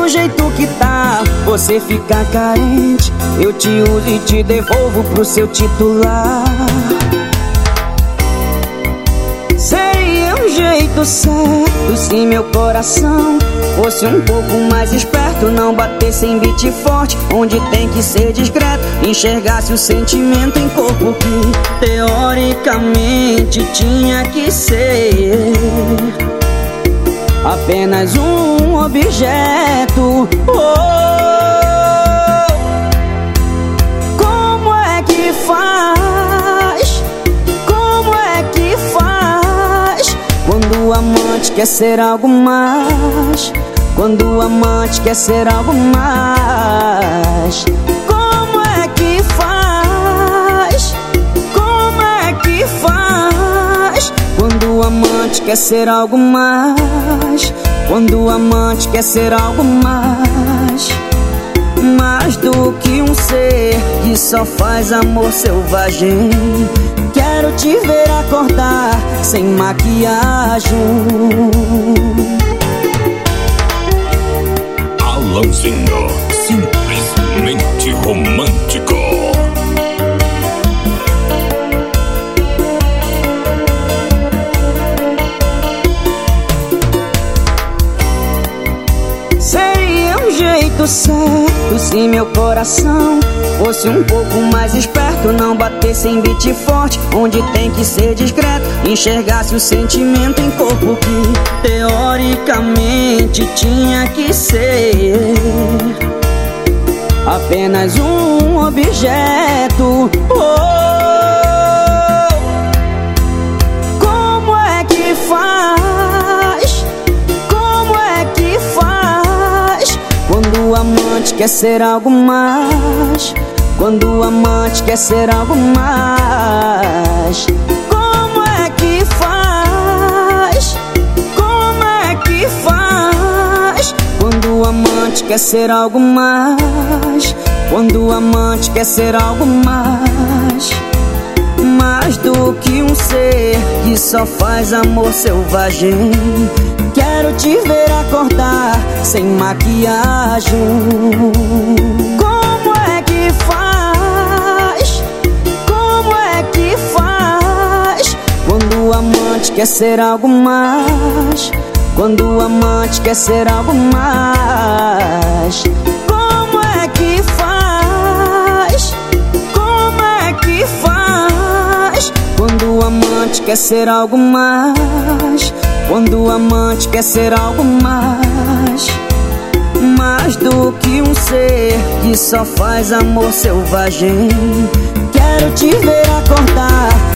do jeito que tá, você fica carente, eu te uso e te devolvo pro seu titular. Seria um jeito certo se meu coração fosse um pouco mais esperto, não batesse em beat forte, onde tem que ser discreto, enxergasse o sentimento em corpo que teoricamente tinha que ser apenas um objeto. Como é que faz? Como é que faz quando o amante quer ser algo mais? Quando o amante quer ser algo mais? Como é que faz? Como é que faz quando o amante quer ser algo mais? Quando o amante quer ser algo mais? Mais do que um ser que só faz amor selvagem. Quero te ver acordar sem maquiagem. Alanzinho, simplesmente romântico. Seria um jeito certo se meu coração fosse um pouco mais esperto, não batesse em beat forte, onde tem que ser discreto, enxergasse o sentimento em corpo que teoricamente tinha que ser apenas um objeto. Como é que faz? Como é que faz quando o amante quer ser algo mais? Quando o amante quer ser algo mais? Como é que faz? Como é que faz quando o amante quer ser algo mais? Quando o amante quer ser algo mais? Mais do que um ser que só faz amor selvagem. Quero te ver acordar sem maquiagem. Como é que faz? Como é que faz quando o amante quer ser algo mais? Quando o amante quer ser algo mais? Como é que faz? Como é que faz quando o amante quer ser algo mais? Quando o amante quer ser algo mais? Mais do que um ser que só faz amor selvagem. Quero te ver acordar